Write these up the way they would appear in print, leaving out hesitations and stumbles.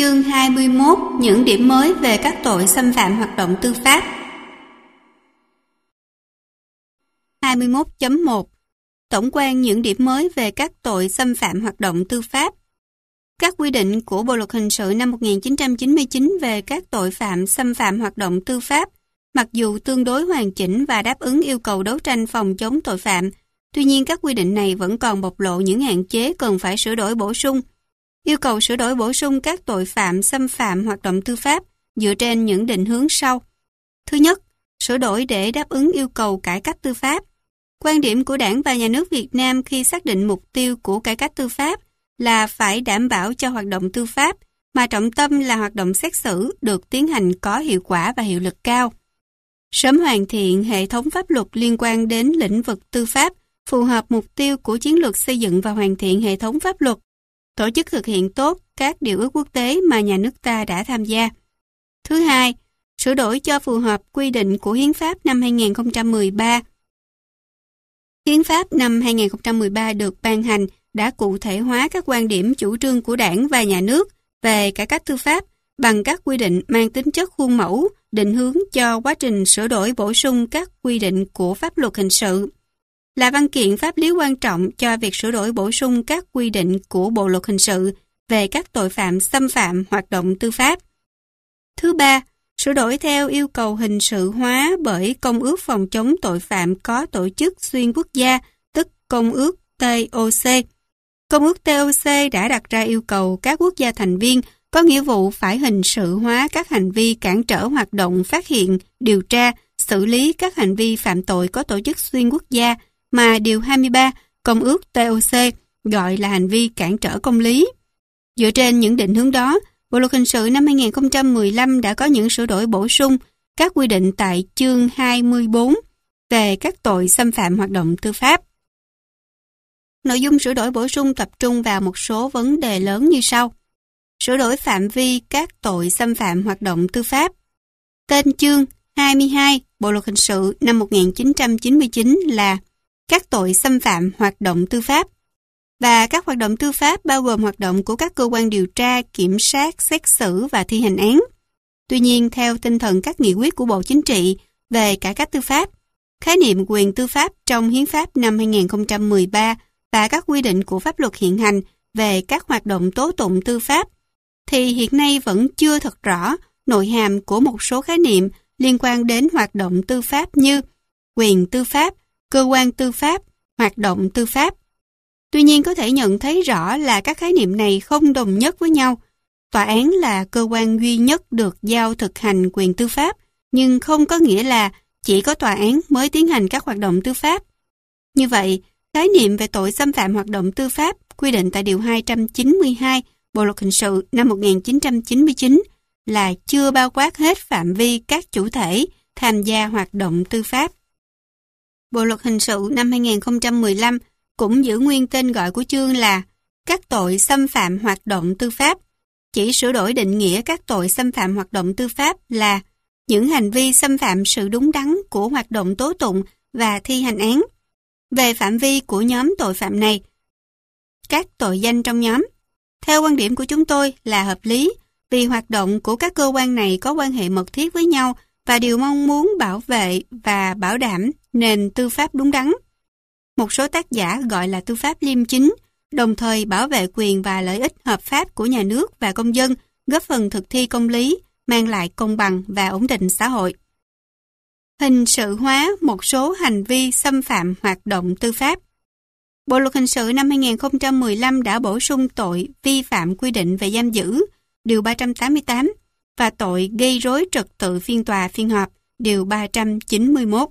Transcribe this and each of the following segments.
Chương 21. Những điểm mới về các tội xâm phạm hoạt động tư pháp. 21.1. Tổng quan những điểm mới về các tội xâm phạm hoạt động tư pháp. Các quy định của Bộ luật hình sự năm 1999 về các tội phạm xâm phạm hoạt động tư pháp, mặc dù tương đối hoàn chỉnh và đáp ứng yêu cầu đấu tranh phòng chống tội phạm, tuy nhiên các quy định này vẫn còn bộc lộ những hạn chế cần phải sửa đổi bổ sung. Yêu cầu sửa đổi bổ sung các tội phạm xâm phạm hoạt động tư pháp dựa trên những định hướng sau. Thứ nhất, sửa đổi để đáp ứng yêu cầu cải cách tư pháp. Quan điểm của Đảng và Nhà nước Việt Nam khi xác định mục tiêu của cải cách tư pháp là phải đảm bảo cho hoạt động tư pháp, mà trọng tâm là hoạt động xét xử được tiến hành có hiệu quả và hiệu lực cao. Sớm hoàn thiện hệ thống pháp luật liên quan đến lĩnh vực tư pháp, phù hợp mục tiêu của chiến lược xây dựng và hoàn thiện hệ thống pháp luật. Tổ chức thực hiện tốt các điều ước quốc tế mà nhà nước ta đã tham gia. Thứ hai, sửa đổi cho phù hợp quy định của Hiến pháp năm 2013. Hiến pháp năm 2013 được ban hành đã cụ thể hóa các quan điểm chủ trương của Đảng và Nhà nước về cải cách tư pháp bằng các quy định mang tính chất khuôn mẫu, định hướng cho quá trình sửa đổi bổ sung các quy định của pháp luật hình sự. Là văn kiện pháp lý quan trọng cho việc sửa đổi bổ sung các quy định của Bộ luật hình sự về các tội phạm xâm phạm hoạt động tư pháp. Thứ ba, sửa đổi theo yêu cầu hình sự hóa bởi Công ước phòng chống tội phạm có tổ chức xuyên quốc gia, tức Công ước TOC. Công ước TOC đã đặt ra yêu cầu các quốc gia thành viên có nghĩa vụ phải hình sự hóa các hành vi cản trở hoạt động phát hiện, điều tra, xử lý các hành vi phạm tội có tổ chức xuyên quốc gia mà Điều 23 Công ước TOC gọi là hành vi cản trở công lý. Dựa trên những định hướng đó, Bộ luật hình sự năm 2015 đã có những sửa đổi bổ sung các quy định tại chương 24 về các tội xâm phạm hoạt động tư pháp. Nội dung sửa đổi bổ sung tập trung vào một số vấn đề lớn như sau. Sửa đổi phạm vi các tội xâm phạm hoạt động tư pháp. Tên chương 22 Bộ luật hình sự năm 1999 là các tội xâm phạm hoạt động tư pháp. Và các hoạt động tư pháp bao gồm hoạt động của các cơ quan điều tra, kiểm sát, xét xử và thi hành án. Tuy nhiên, theo tinh thần các nghị quyết của Bộ Chính trị về cải cách tư pháp, khái niệm quyền tư pháp trong Hiến pháp năm 2013 và các quy định của pháp luật hiện hành về các hoạt động tố tụng tư pháp, thì hiện nay vẫn chưa thật rõ nội hàm của một số khái niệm liên quan đến hoạt động tư pháp như quyền tư pháp, cơ quan tư pháp, hoạt động tư pháp. Tuy nhiên có thể nhận thấy rõ là các khái niệm này không đồng nhất với nhau. Tòa án là cơ quan duy nhất được giao thực hành quyền tư pháp, nhưng không có nghĩa là chỉ có tòa án mới tiến hành các hoạt động tư pháp. Như vậy, khái niệm về tội xâm phạm hoạt động tư pháp quy định tại Điều 292 Bộ luật hình sự năm 1999 là chưa bao quát hết phạm vi các chủ thể tham gia hoạt động tư pháp. Bộ luật hình sự năm 2015 cũng giữ nguyên tên gọi của chương là các tội xâm phạm hoạt động tư pháp, chỉ sửa đổi định nghĩa các tội xâm phạm hoạt động tư pháp là những hành vi xâm phạm sự đúng đắn của hoạt động tố tụng và thi hành án. Về phạm vi của nhóm tội phạm này, các tội danh trong nhóm, theo quan điểm của chúng tôi là hợp lý vì hoạt động của các cơ quan này có quan hệ mật thiết với nhau và đều mong muốn bảo vệ và bảo đảm nền tư pháp đúng đắn. Một số tác giả gọi là tư pháp liêm chính, đồng thời bảo vệ quyền và lợi ích hợp pháp của nhà nước và công dân, góp phần thực thi công lý, mang lại công bằng và ổn định xã hội. Hình sự hóa một số hành vi xâm phạm hoạt động tư pháp. Bộ luật hình sự năm 2015 đã bổ sung tội vi phạm quy định về giam giữ, Điều 388, và tội gây rối trật tự phiên tòa phiên họp, Điều 391.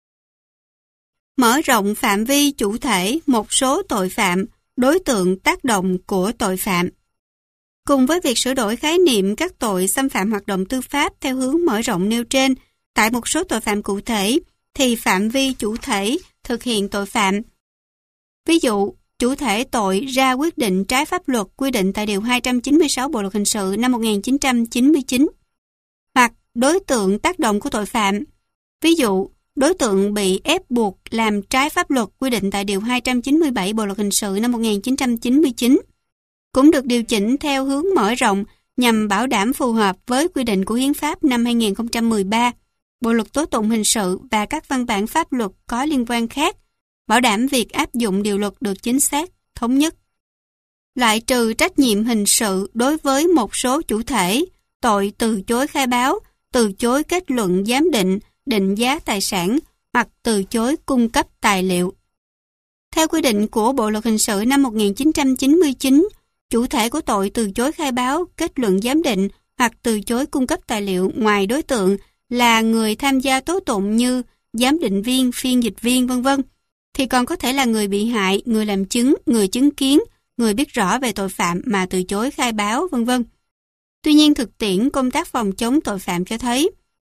Mở rộng phạm vi chủ thể một số tội phạm, đối tượng tác động của tội phạm. Cùng với việc sửa đổi khái niệm các tội xâm phạm hoạt động tư pháp theo hướng mở rộng nêu trên, tại một số tội phạm cụ thể thì phạm vi chủ thể thực hiện tội phạm. Ví dụ, chủ thể tội ra quyết định trái pháp luật quy định tại Điều 296 Bộ luật hình sự năm 1999. Hoặc đối tượng tác động của tội phạm. Ví dụ, đối tượng bị ép buộc làm trái pháp luật quy định tại Điều 297 Bộ luật hình sự năm 1999 cũng được điều chỉnh theo hướng mở rộng nhằm bảo đảm phù hợp với quy định của Hiến pháp năm 2013, Bộ luật tố tụng hình sự và các văn bản pháp luật có liên quan khác, bảo đảm việc áp dụng điều luật được chính xác, thống nhất. Loại trừ trách nhiệm hình sự đối với một số chủ thể, tội từ chối khai báo, từ chối kết luận giám định, định giá tài sản hoặc từ chối cung cấp tài liệu. Theo quy định của Bộ luật hình sự năm 1999, chủ thể của tội từ chối khai báo, kết luận giám định hoặc từ chối cung cấp tài liệu ngoài đối tượng là người tham gia tố tụng như giám định viên, phiên dịch viên, v.v. thì còn có thể là người bị hại, người làm chứng, người chứng kiến, người biết rõ về tội phạm mà từ chối khai báo, v.v. Tuy nhiên, thực tiễn công tác phòng chống tội phạm cho thấy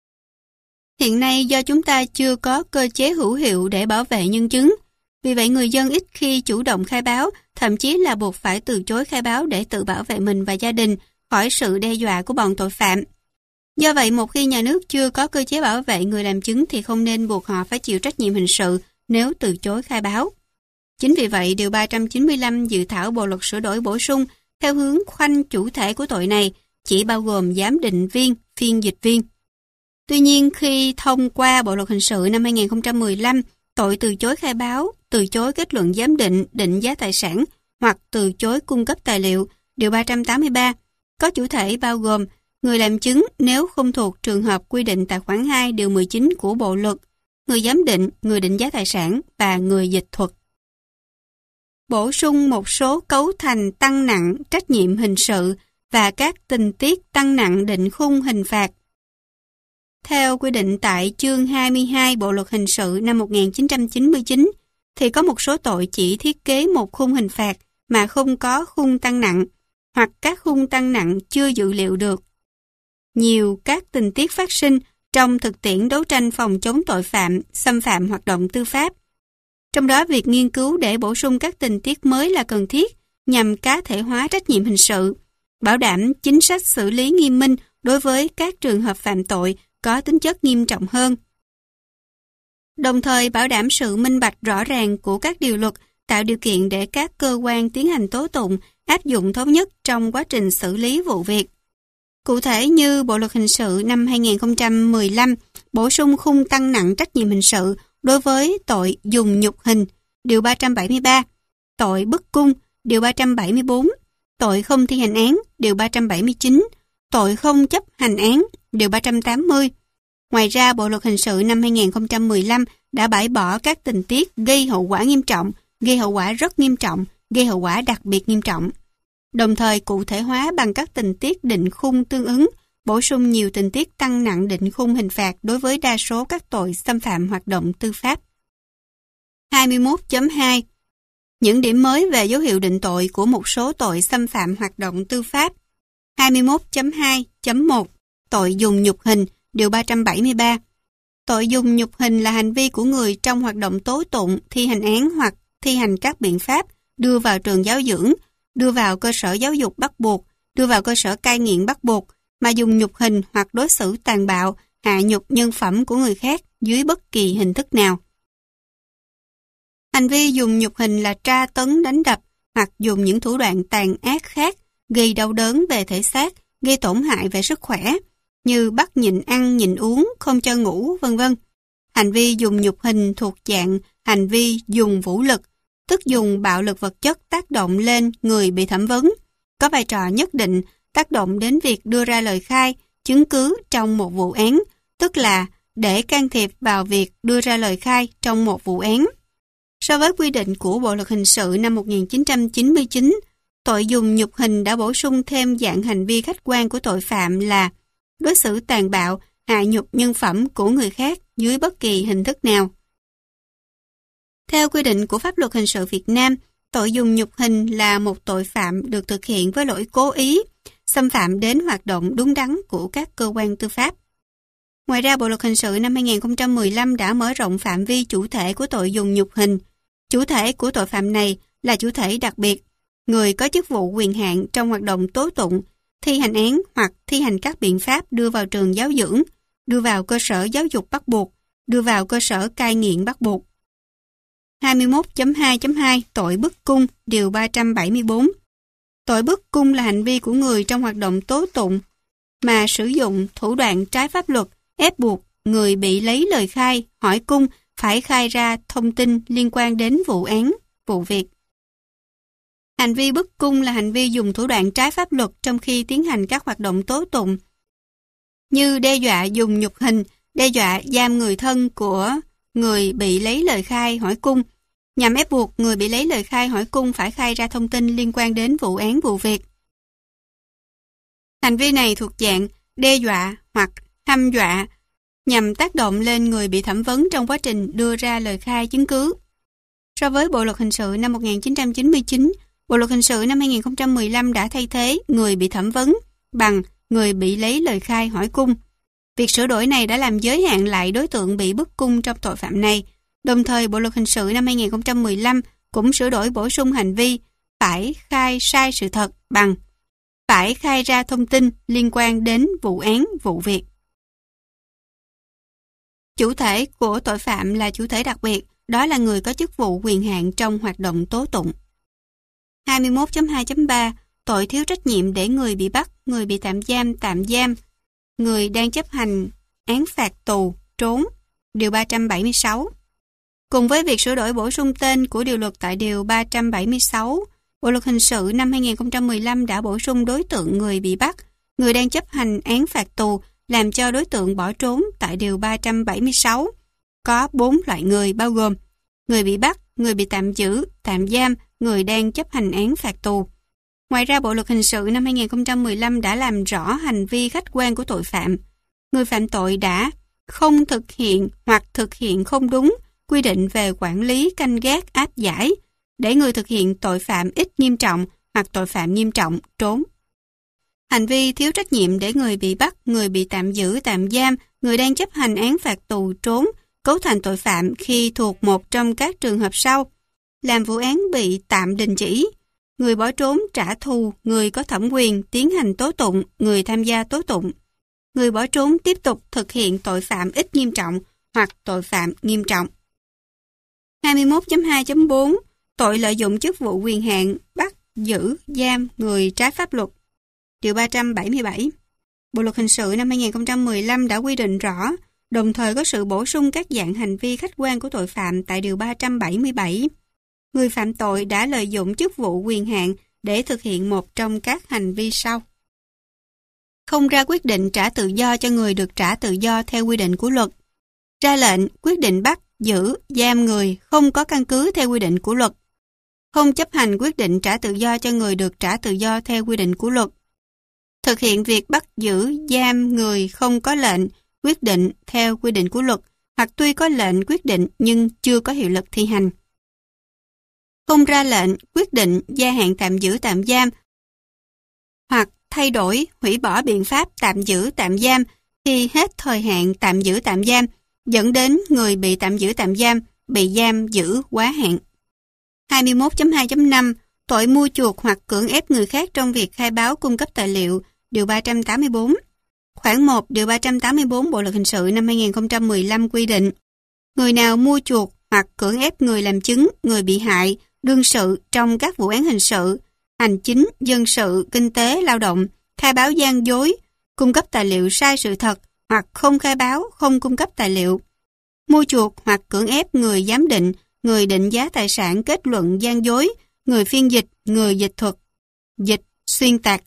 hiện nay do chúng ta chưa có cơ chế hữu hiệu để bảo vệ nhân chứng, vì vậy người dân ít khi chủ động khai báo, thậm chí là buộc phải từ chối khai báo để tự bảo vệ mình và gia đình khỏi sự đe dọa của bọn tội phạm. Do vậy, một khi nhà nước chưa có cơ chế bảo vệ người làm chứng thì không nên buộc họ phải chịu trách nhiệm hình sự nếu từ chối khai báo. Chính vì vậy, Điều 395 dự thảo Bộ luật sửa đổi bổ sung theo hướng khoanh chủ thể của tội này chỉ bao gồm giám định viên, phiên dịch viên. Tuy nhiên, khi thông qua Bộ luật hình sự năm 2015, tội từ chối khai báo, từ chối kết luận giám định, định giá tài sản hoặc từ chối cung cấp tài liệu, Điều 383, có chủ thể bao gồm người làm chứng nếu không thuộc trường hợp quy định tại khoản 2 Điều 19 của Bộ luật, người giám định, người định giá tài sản và người dịch thuật. Bổ sung một số cấu thành tăng nặng trách nhiệm hình sự và các tình tiết tăng nặng định khung hình phạt. Theo quy định tại chương 22 Bộ luật hình sự năm 1999, thì có một số tội chỉ thiết kế một khung hình phạt mà không có khung tăng nặng, hoặc các khung tăng nặng chưa dự liệu được. Nhiều các tình tiết phát sinh trong thực tiễn đấu tranh phòng chống tội phạm, xâm phạm hoạt động tư pháp. Trong đó, việc nghiên cứu để bổ sung các tình tiết mới là cần thiết nhằm cá thể hóa trách nhiệm hình sự, bảo đảm chính sách xử lý nghiêm minh đối với các trường hợp phạm tội có tính chất nghiêm trọng hơn. Đồng thời bảo đảm sự minh bạch rõ ràng của các điều luật, tạo điều kiện để các cơ quan tiến hành tố tụng áp dụng thống nhất trong quá trình xử lý vụ việc. Cụ thể như Bộ luật hình sự năm 2015 bổ sung khung tăng nặng trách nhiệm hình sự đối với tội dùng nhục hình, Điều 373, tội bức cung, Điều 374, tội không thi hành án, Điều 379, tội không chấp hành án, Điều 380. Ngoài ra, Bộ luật hình sự năm 2015 đã bãi bỏ các tình tiết gây hậu quả nghiêm trọng, gây hậu quả rất nghiêm trọng, gây hậu quả đặc biệt nghiêm trọng. Đồng thời cụ thể hóa bằng các tình tiết định khung tương ứng, bổ sung nhiều tình tiết tăng nặng định khung hình phạt đối với đa số các tội xâm phạm hoạt động tư pháp. 21.2 Những điểm mới về dấu hiệu định tội của một số tội xâm phạm hoạt động tư pháp. 21.2.1 Tội dùng nhục hình, Điều 373. Tội dùng nhục hình là hành vi của người trong hoạt động tố tụng, thi hành án hoặc thi hành các biện pháp, đưa vào trường giáo dưỡng, đưa vào cơ sở giáo dục bắt buộc, đưa vào cơ sở cai nghiện bắt buộc, mà dùng nhục hình hoặc đối xử tàn bạo, hạ nhục nhân phẩm của người khác dưới bất kỳ hình thức nào. Hành vi dùng nhục hình là tra tấn đánh đập hoặc dùng những thủ đoạn tàn ác khác gây đau đớn về thể xác, gây tổn hại về sức khỏe, như bắt nhịn ăn, nhịn uống, không cho ngủ, v.v. Hành vi dùng nhục hình thuộc dạng hành vi dùng vũ lực, tức dùng bạo lực vật chất tác động lên người bị thẩm vấn, có vai trò nhất định tác động đến việc đưa ra lời khai, chứng cứ trong một vụ án, tức là để can thiệp vào việc đưa ra lời khai trong một vụ án. So với quy định của Bộ luật hình sự năm 1999, tội dùng nhục hình đã bổ sung thêm dạng hành vi khách quan của tội phạm là đối xử tàn bạo, hạ nhục nhân phẩm của người khác dưới bất kỳ hình thức nào. Theo quy định của pháp luật hình sự Việt Nam, tội dùng nhục hình là một tội phạm được thực hiện với lỗi cố ý, xâm phạm đến hoạt động đúng đắn của các cơ quan tư pháp. Ngoài ra, Bộ luật hình sự năm 2015 đã mở rộng phạm vi chủ thể của tội dùng nhục hình. Chủ thể của tội phạm này là chủ thể đặc biệt, người có chức vụ quyền hạn trong hoạt động tố tụng, thi hành án hoặc thi hành các biện pháp đưa vào trường giáo dưỡng, đưa vào cơ sở giáo dục bắt buộc, đưa vào cơ sở cai nghiện bắt buộc. 21.2.2 Tội bức cung, Điều 374. Tội bức cung là hành vi của người trong hoạt động tố tụng mà sử dụng thủ đoạn trái pháp luật ép buộc người bị lấy lời khai, hỏi cung phải khai ra thông tin liên quan đến vụ án, vụ việc. Hành vi bức cung là hành vi dùng thủ đoạn trái pháp luật trong khi tiến hành các hoạt động tố tụng, như đe dọa dùng nhục hình, đe dọa giam người thân của người bị lấy lời khai, hỏi cung, nhằm ép buộc người bị lấy lời khai, hỏi cung phải khai ra thông tin liên quan đến vụ án, vụ việc. Hành vi này thuộc dạng đe dọa hoặc hăm dọa nhằm tác động lên người bị thẩm vấn trong quá trình đưa ra lời khai chứng cứ. So với Bộ luật hình sự năm 1999, Bộ luật hình sự năm 2015 đã thay thế người bị thẩm vấn bằng người bị lấy lời khai, hỏi cung. Việc sửa đổi này đã làm giới hạn lại đối tượng bị bức cung trong tội phạm này. Đồng thời, Bộ luật hình sự năm 2015 cũng sửa đổi bổ sung hành vi phải khai sai sự thật bằng phải khai ra thông tin liên quan đến vụ án, vụ việc. Chủ thể của tội phạm là chủ thể đặc biệt, đó là người có chức vụ quyền hạn trong hoạt động tố tụng. 21.2.3 Tội thiếu trách nhiệm để người bị bắt, người bị tạm giam, người đang chấp hành án phạt tù, trốn, Điều 376. Cùng với việc sửa đổi bổ sung tên của điều luật tại Điều 376, Bộ luật hình sự năm 2015 đã bổ sung đối tượng người bị bắt, người đang chấp hành án phạt tù làm cho đối tượng bỏ trốn tại Điều 376. Có 4 loại người bao gồm người bị bắt, người bị tạm giữ, tạm giam, người đang chấp hành án phạt tù. Ngoài ra, Bộ luật hình sự năm 2015 đã làm rõ hành vi khách quan của tội phạm. Người phạm tội đã không thực hiện hoặc thực hiện không đúng quy định về quản lý, canh gác, áp giải để người thực hiện tội phạm ít nghiêm trọng hoặc tội phạm nghiêm trọng trốn. Hành vi thiếu trách nhiệm để người bị bắt, người bị tạm giữ, tạm giam, người đang chấp hành án phạt tù trốn cấu thành tội phạm khi thuộc một trong các trường hợp sau: làm vụ án bị tạm đình chỉ, người bỏ trốn trả thù, người có thẩm quyền tiến hành tố tụng, người tham gia tố tụng, người bỏ trốn tiếp tục thực hiện tội phạm ít nghiêm trọng hoặc tội phạm nghiêm trọng. 21.2.4 Tội lợi dụng chức vụ quyền hạn bắt, giữ, giam người trái pháp luật. Điều 377. Bộ luật hình sự năm 2015 đã quy định rõ, đồng thời có sự bổ sung các dạng hành vi khách quan của tội phạm tại Điều 377. Người phạm tội đã lợi dụng chức vụ quyền hạn để thực hiện một trong các hành vi sau: không ra quyết định trả tự do cho người được trả tự do theo quy định của luật, ra lệnh, quyết định bắt, giữ, giam người không có căn cứ theo quy định của luật, không chấp hành quyết định trả tự do cho người được trả tự do theo quy định của luật, thực hiện việc bắt giữ, giam người không có lệnh, quyết định theo quy định của luật hoặc tuy có lệnh quyết định nhưng chưa có hiệu lực thi hành, không ra lệnh, quyết định gia hạn tạm giữ, tạm giam hoặc thay đổi, hủy bỏ biện pháp tạm giữ, tạm giam khi hết thời hạn tạm giữ, tạm giam, dẫn đến người bị tạm giữ, tạm giam bị giam giữ quá hạn. 21.2.5 Tội mua chuộc hoặc cưỡng ép người khác trong việc khai báo cung cấp tài liệu. Điều 384. Khoản 1 Điều 384 Bộ luật hình sự năm 2015 quy định: người nào mua chuộc hoặc cưỡng ép người làm chứng, người bị hại, đương sự trong các vụ án hình sự, hành chính, dân sự, kinh tế, lao động, khai báo gian dối, cung cấp tài liệu sai sự thật hoặc không khai báo, không cung cấp tài liệu, mua chuộc hoặc cưỡng ép người giám định, người định giá tài sản, kết luận gian dối, người phiên dịch, người dịch thuật, dịch, xuyên tạc.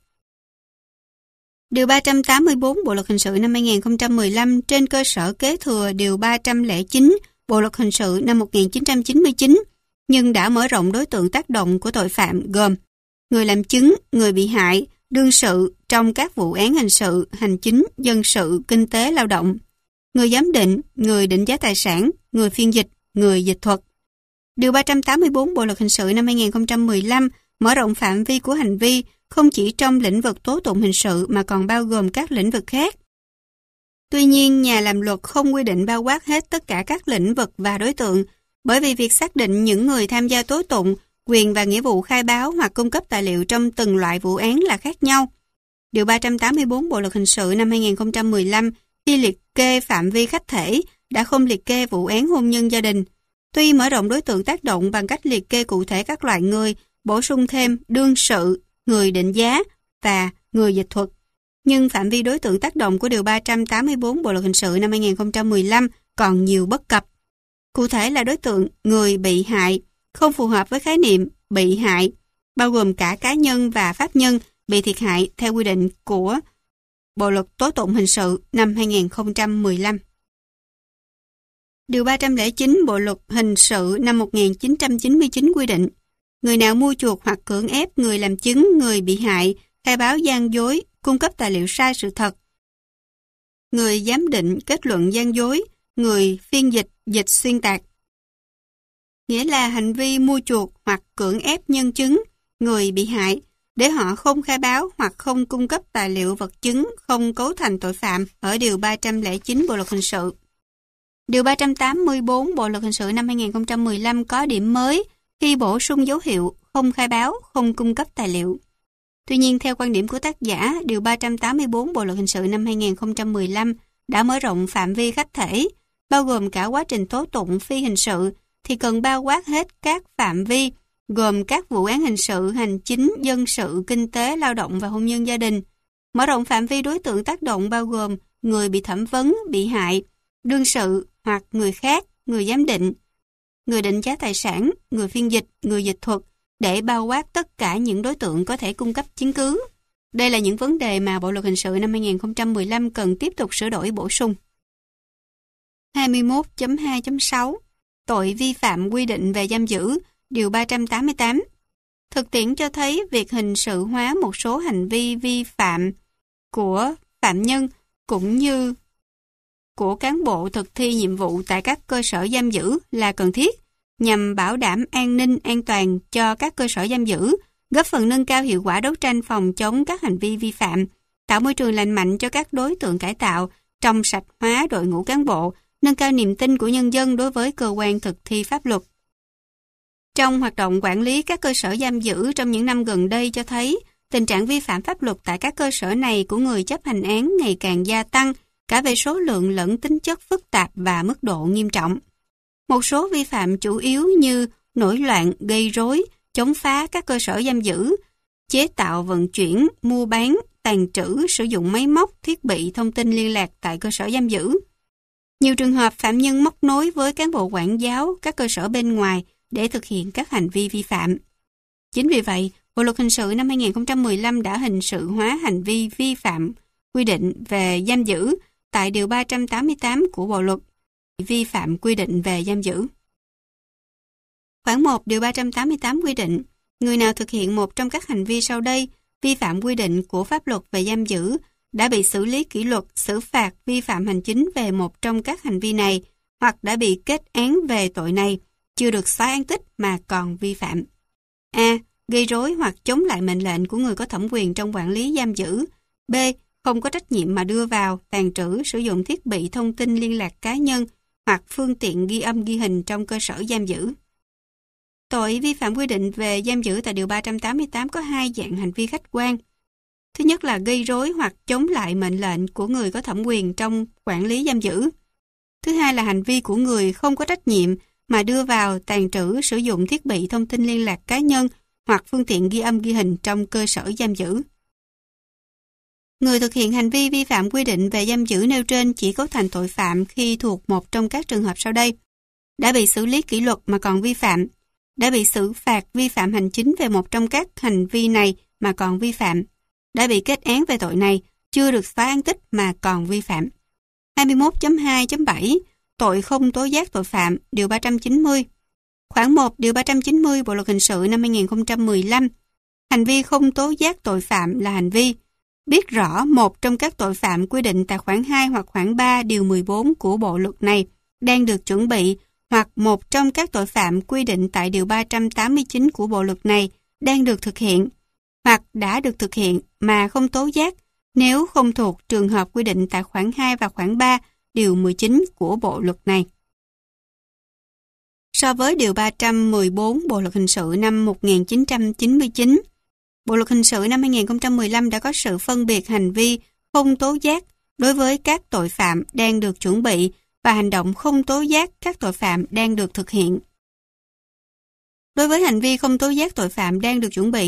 Điều 384 Bộ luật hình sự năm 2015 trên cơ sở kế thừa Điều 309 Bộ luật hình sự năm 1999, nhưng đã mở rộng đối tượng tác động của tội phạm gồm người làm chứng, người bị hại, đương sự trong các vụ án hình sự, hành chính, dân sự, kinh tế, lao động, người giám định, người định giá tài sản, người phiên dịch, người dịch thuật. Điều 384 Bộ luật hình sự năm 2015 mở rộng phạm vi của hành vi không chỉ trong lĩnh vực tố tụng hình sự mà còn bao gồm các lĩnh vực khác. Tuy nhiên, nhà làm luật không quy định bao quát hết tất cả các lĩnh vực và đối tượng, bởi vì việc xác định những người tham gia tố tụng, quyền và nghĩa vụ khai báo hoặc cung cấp tài liệu trong từng loại vụ án là khác nhau. Điều 384 Bộ luật hình sự năm 2015 khi liệt kê phạm vi khách thể đã không liệt kê vụ án hôn nhân gia đình. Tuy mở rộng đối tượng tác động bằng cách liệt kê cụ thể các loại người, bổ sung thêm đương sự, người định giá và người dịch thuật. Nhưng phạm vi đối tượng tác động của Điều 384 Bộ Luật Hình sự năm 2015 còn nhiều bất cập. Cụ thể là đối tượng người bị hại không phù hợp với khái niệm bị hại, bao gồm cả cá nhân và pháp nhân bị thiệt hại theo quy định của Bộ Luật Tố tụng Hình sự năm 2015. Điều 309 Bộ Luật Hình sự năm 1999 quy định, người nào mua chuộc hoặc cưỡng ép người làm chứng, người bị hại, khai báo gian dối, cung cấp tài liệu sai sự thật, người giám định kết luận gian dối, người phiên dịch, dịch xuyên tạc. Nghĩa là hành vi mua chuộc hoặc cưỡng ép nhân chứng, người bị hại, để họ không khai báo hoặc không cung cấp tài liệu vật chứng không cấu thành tội phạm ở Điều 309 Bộ Luật Hình sự. Điều 384 Bộ Luật Hình sự năm 2015 có điểm mới khi bổ sung dấu hiệu không khai báo, không cung cấp tài liệu. Tuy nhiên, theo quan điểm của tác giả, Điều 384 Bộ Luật Hình sự năm 2015 đã mở rộng phạm vi khách thể, bao gồm cả quá trình tố tụng phi hình sự, thì cần bao quát hết các phạm vi, gồm các vụ án hình sự, hành chính, dân sự, kinh tế, lao động và hôn nhân gia đình. Mở rộng phạm vi đối tượng tác động bao gồm người bị thẩm vấn, bị hại, đương sự hoặc người khác, người giám định, người định giá tài sản, người phiên dịch, người dịch thuật, để bao quát tất cả những đối tượng có thể cung cấp chứng cứ. Đây là những vấn đề mà Bộ Luật Hình sự năm 2015 cần tiếp tục sửa đổi bổ sung. 21.2.6 Tội vi phạm quy định về giam giữ, Điều 388. Thực tiễn cho thấy việc hình sự hóa một số hành vi vi phạm của phạm nhân cũng như của cán bộ thực thi nhiệm vụ tại các cơ sở giam giữ là cần thiết nhằm bảo đảm an ninh an toàn cho các cơ sở giam giữ, góp phần nâng cao hiệu quả đấu tranh phòng chống các hành vi vi phạm, tạo môi trường lành mạnh cho các đối tượng cải tạo, trong sạch hóa đội ngũ cán bộ, nâng cao niềm tin của nhân dân đối với cơ quan thực thi pháp luật. Trong hoạt động quản lý các cơ sở giam giữ trong những năm gần đây cho thấy tình trạng vi phạm pháp luật tại các cơ sở này của người chấp hành án ngày càng gia tăng, cả về số lượng lẫn tính chất phức tạp và mức độ nghiêm trọng. Một số vi phạm chủ yếu như nổi loạn, gây rối, chống phá các cơ sở giam giữ, chế tạo, vận chuyển, mua bán, tàng trữ, sử dụng máy móc, thiết bị thông tin liên lạc tại cơ sở giam giữ. Nhiều trường hợp phạm nhân móc nối với cán bộ quản giáo các cơ sở bên ngoài để thực hiện các hành vi vi phạm. Chính vì vậy, Bộ Luật Hình sự năm 2015 đã hình sự hóa hành vi vi phạm quy định về giam giữ tại Điều 388 của Bộ Luật vi phạm quy định về giam giữ. Khoản 1 Điều 388 quy định, người nào thực hiện một trong các hành vi sau đây vi phạm quy định của pháp luật về giam giữ đã bị xử lý kỷ luật, xử phạt vi phạm hành chính về một trong các hành vi này hoặc đã bị kết án về tội này, chưa được xóa án tích mà còn vi phạm. A. Gây rối hoặc chống lại mệnh lệnh của người có thẩm quyền trong quản lý giam giữ. B. Không có trách nhiệm mà đưa vào, tàng trữ, sử dụng thiết bị thông tin liên lạc cá nhân hoặc phương tiện ghi âm ghi hình trong cơ sở giam giữ. Tội vi phạm quy định về giam giữ tại Điều 388 có hai dạng hành vi khách quan. Thứ nhất là gây rối hoặc chống lại mệnh lệnh của người có thẩm quyền trong quản lý giam giữ. Thứ hai là hành vi của người không có trách nhiệm mà đưa vào, tàng trữ, sử dụng thiết bị thông tin liên lạc cá nhân hoặc phương tiện ghi âm ghi hình trong cơ sở giam giữ. Người thực hiện hành vi vi phạm quy định về giam giữ nêu trên chỉ cấu thành tội phạm khi thuộc một trong các trường hợp sau đây: đã bị xử lý kỷ luật mà còn vi phạm, đã bị xử phạt vi phạm hành chính về một trong các hành vi này mà còn vi phạm, đã bị kết án về tội này, chưa được xóa án tích mà còn vi phạm. 21.2.7 Tội không tố giác tội phạm, Điều 390. Khoản 1 Điều 390 Bộ Luật Hình sự năm 2015. Hành vi không tố giác tội phạm là hành vi biết rõ một trong các tội phạm quy định tại khoản 2 hoặc khoản 3 Điều 14 của Bộ Luật này đang được chuẩn bị, hoặc một trong các tội phạm quy định tại Điều 389 của Bộ Luật này đang được thực hiện, hoặc đã được thực hiện mà không tố giác nếu không thuộc trường hợp quy định tại khoản 2 và khoản 3 Điều 19 của Bộ Luật này. So với Điều 314 Bộ Luật Hình sự năm 1999, Bộ Luật Hình sự năm 2015 đã có sự phân biệt hành vi không tố giác đối với các tội phạm đang được chuẩn bị và hành động không tố giác các tội phạm đang được thực hiện. Đối với hành vi không tố giác tội phạm đang được chuẩn bị,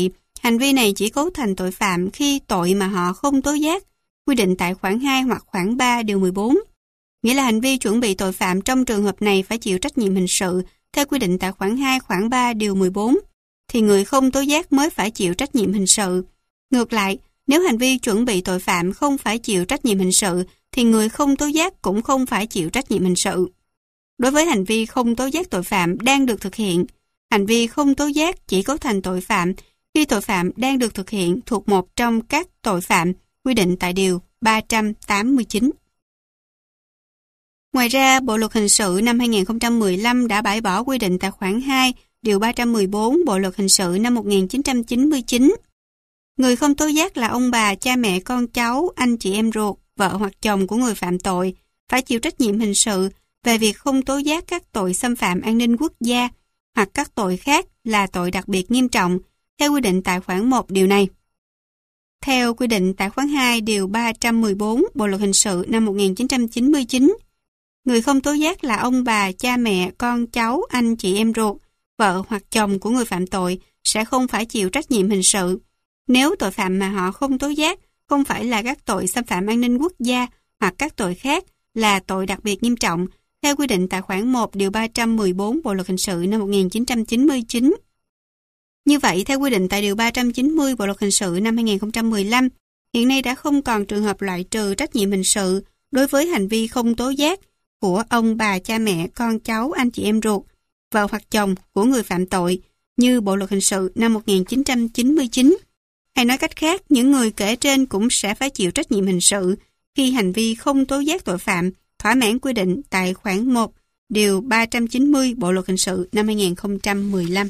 Hành vi này chỉ cấu thành tội phạm khi tội mà họ không tố giác, quy định tại khoản 2 hoặc khoản 3 điều 14. Nghĩa là hành vi chuẩn bị tội phạm trong trường hợp này phải chịu trách nhiệm hình sự theo quy định tại khoản 2, khoản 3 điều 14, thì người không tố giác mới phải chịu trách nhiệm hình sự. Ngược lại, nếu hành vi chuẩn bị tội phạm không phải chịu trách nhiệm hình sự, thì người không tố giác cũng không phải chịu trách nhiệm hình sự. Đối với hành vi không tố giác tội phạm đang được thực hiện, hành vi không tố giác chỉ cấu thành tội phạm khi tội phạm đang được thực hiện thuộc một trong các tội phạm quy định tại điều 389. Ngoài ra, Bộ Luật Hình sự năm 2015 đã bãi bỏ quy định tại khoản 2, điều 314 Bộ Luật Hình sự năm 1999. Người không tố giác là ông bà, cha mẹ, con cháu, anh chị em ruột, vợ hoặc chồng của người phạm tội phải chịu trách nhiệm hình sự về việc không tố giác các tội xâm phạm an ninh quốc gia hoặc các tội khác là tội đặc biệt nghiêm trọng theo quy định tại khoản 1 điều này. Theo quy định tại khoản 2 điều 314 Bộ Luật Hình sự năm 1999, người không tố giác là ông bà, cha mẹ, con cháu, anh chị em ruột, vợ hoặc chồng của người phạm tội sẽ không phải chịu trách nhiệm hình sự nếu tội phạm mà họ không tố giác không phải là các tội xâm phạm an ninh quốc gia hoặc các tội khác là tội đặc biệt nghiêm trọng theo quy định tại khoản 1 điều 314 Bộ Luật Hình sự năm 1999. Như vậy, theo quy định tại điều 390 Bộ Luật Hình sự năm 2015, hiện nay đã không còn trường hợp loại trừ trách nhiệm hình sự đối với hành vi không tố giác của ông bà, cha mẹ, con cháu, anh chị em ruột, vợ hoặc chồng của người phạm tội như Bộ Luật Hình sự năm 1999. Hay nói cách khác, những người kể trên cũng sẽ phải chịu trách nhiệm hình sự khi hành vi không tố giác tội phạm thỏa mãn quy định tại khoản 1, điều 390 Bộ Luật Hình sự năm 2015.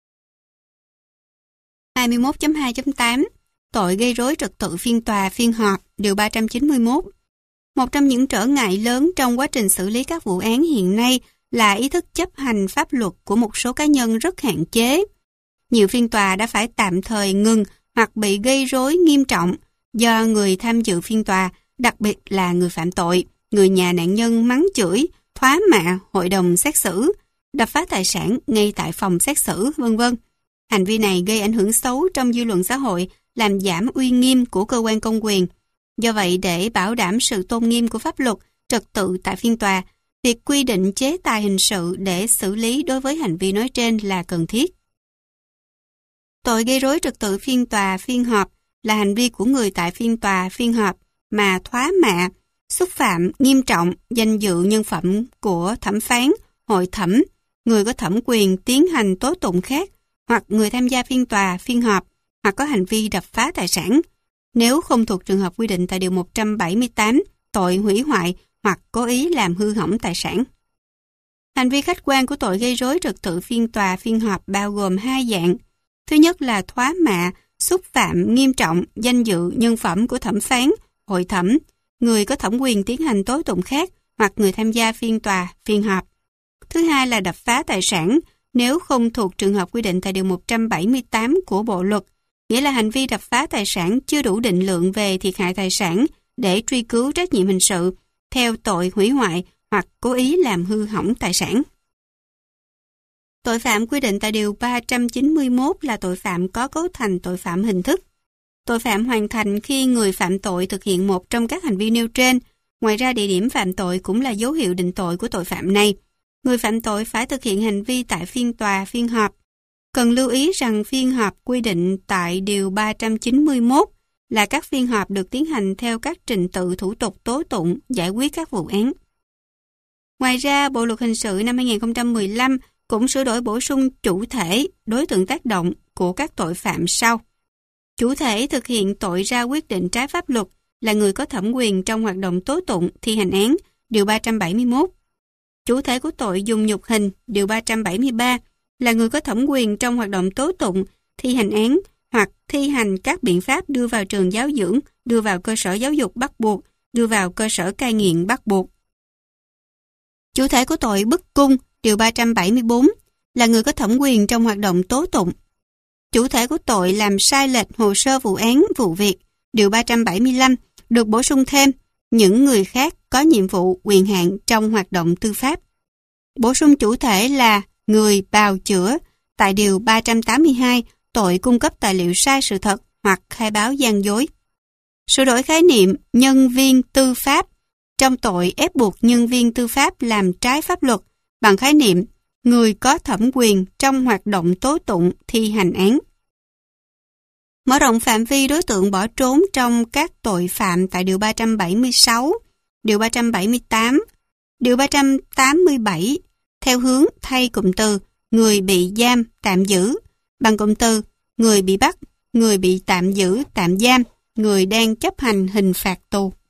21.2.8 Tội gây rối trật tự phiên tòa, phiên họp, điều 391. Một trong những trở ngại lớn trong quá trình xử lý các vụ án hiện nay là ý thức chấp hành pháp luật của một số cá nhân rất hạn chế. Nhiều phiên tòa đã phải tạm thời ngừng hoặc bị gây rối nghiêm trọng do người tham dự phiên tòa, đặc biệt là người phạm tội, người nhà nạn nhân mắng chửi, thoá mạ hội đồng xét xử, đập phá tài sản ngay tại phòng xét xử, v.v. Hành vi này gây ảnh hưởng xấu trong dư luận xã hội, làm giảm uy nghiêm của cơ quan công quyền. Do vậy, để bảo đảm sự tôn nghiêm của pháp luật, trật tự tại phiên tòa, việc quy định chế tài hình sự để xử lý đối với hành vi nói trên là cần thiết. Tội gây rối trật tự phiên tòa, phiên họp là hành vi của người tại phiên tòa, phiên họp mà thoá mạ, xúc phạm nghiêm trọng danh dự nhân phẩm của thẩm phán, hội thẩm, người có thẩm quyền tiến hành tố tụng khác, hoặc người tham gia phiên tòa, phiên họp, hoặc có hành vi đập phá tài sản, nếu không thuộc trường hợp quy định tại điều 178, tội hủy hoại hoặc cố ý làm hư hỏng tài sản. Hành vi khách quan của tội gây rối trật tự phiên tòa, phiên họp bao gồm hai dạng. Thứ nhất là thoá mạ, xúc phạm nghiêm trọng danh dự nhân phẩm của thẩm phán, hội thẩm, người có thẩm quyền tiến hành tố tụng khác hoặc người tham gia phiên tòa, phiên họp. Thứ hai là đập phá tài sản, nếu không thuộc trường hợp quy định tại điều 178 của Bộ Luật, nghĩa là hành vi đập phá tài sản chưa đủ định lượng về thiệt hại tài sản để truy cứu trách nhiệm hình sự theo tội hủy hoại hoặc cố ý làm hư hỏng tài sản. Tội phạm quy định tại điều 391 là tội phạm có cấu thành tội phạm hình thức. Tội phạm hoàn thành khi người phạm tội thực hiện một trong các hành vi nêu trên. Ngoài ra, địa điểm phạm tội cũng là dấu hiệu định tội của tội phạm này. Người phạm tội phải thực hiện hành vi tại phiên tòa, phiên họp. Cần lưu ý rằng phiên họp quy định tại điều 391 là các phiên họp được tiến hành theo các trình tự thủ tục tố tụng giải quyết các vụ án. Ngoài ra, Bộ Luật Hình sự năm 2015 cũng sửa đổi bổ sung chủ thể, đối tượng tác động của các tội phạm sau. Chủ thể thực hiện tội ra quyết định trái pháp luật là người có thẩm quyền trong hoạt động tố tụng, thi hành án, điều 371. Chủ thể của tội dùng nhục hình, điều 373, là người có thẩm quyền trong hoạt động tố tụng, thi hành án hoặc thi hành các biện pháp đưa vào trường giáo dưỡng, đưa vào cơ sở giáo dục bắt buộc, đưa vào cơ sở cai nghiện bắt buộc. Chủ thể của tội bức cung, điều 374, là người có thẩm quyền trong hoạt động tố tụng. Chủ thể của tội làm sai lệch hồ sơ vụ án, vụ việc, điều 375, được bổ sung thêm những người khác có nhiệm vụ quyền hạn trong hoạt động tư pháp. Bổ sung chủ thể là người bào chữa tại điều 382, tội cung cấp tài liệu sai sự thật hoặc khai báo gian dối. Sửa đổi khái niệm nhân viên tư pháp trong tội ép buộc nhân viên tư pháp làm trái pháp luật bằng khái niệm người có thẩm quyền trong hoạt động tố tụng thi hành án. Mở rộng phạm vi đối tượng bỏ trốn trong các tội phạm tại Điều 376, Điều 378, Điều 387 theo hướng thay cụm từ người bị giam, tạm giữ bằng cụm từ người bị bắt, người bị tạm giữ, tạm giam, người đang chấp hành hình phạt tù.